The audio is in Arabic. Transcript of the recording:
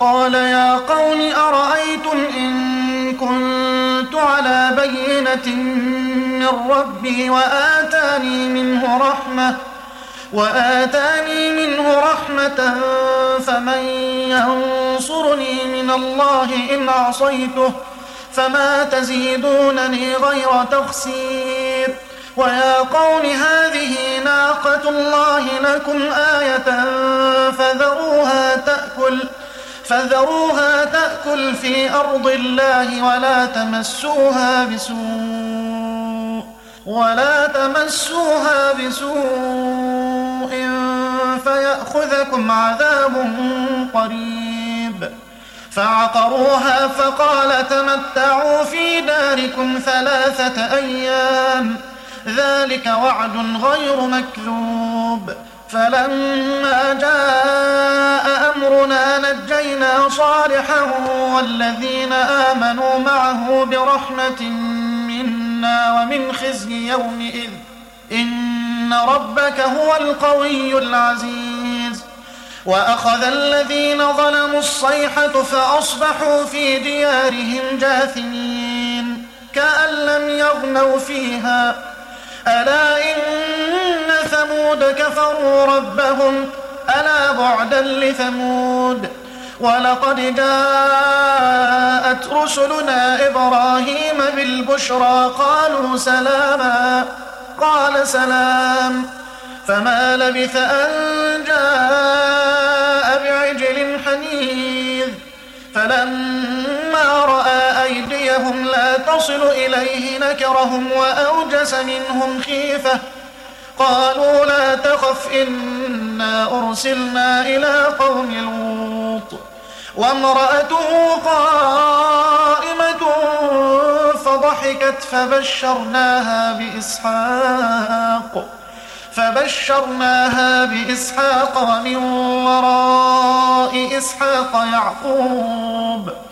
قال يا قوم أرأيتم إن كنت على بينة من ربي وآتاني منه رحمة فمن ينصرني من الله إن عصيته فما تزيدونني غير تخسير ويا قوم هذه ناقة الله لكم آية فذروها تأكل في أرض الله ولا تمسوها بسوء فيأخذكم عذاب قريب فعقروها فقال تمتعوا في داركم 3 أيام ذلك وعد غير مكذوب فلما جاء أمرنا نجينا صالحا والذين آمنوا معه برحمة منا ومن خزي يومئذ إن ربك هو القوي العزيز وأخذ الذين ظلموا الصيحة فأصبحوا في ديارهم جاثمين كأن لم يغنوا فيها ألا إن ثمود كفروا ربهم ألا بعدا لثمود ولقد جاءت رسلنا إبراهيم بالبشرى قالوا سلاما قال سلام فما لبث أن جاء بعجل حنيذ فلما رأى أيديهم لا تصل إليه نكرهم وأوجس منهم خيفة قالوا لا تخف إنا أرسلنا إلى قوم لوط وامرأته قائمة فضحكت فبشرناها بإسحاق ومن وراء إسحاق يعقوب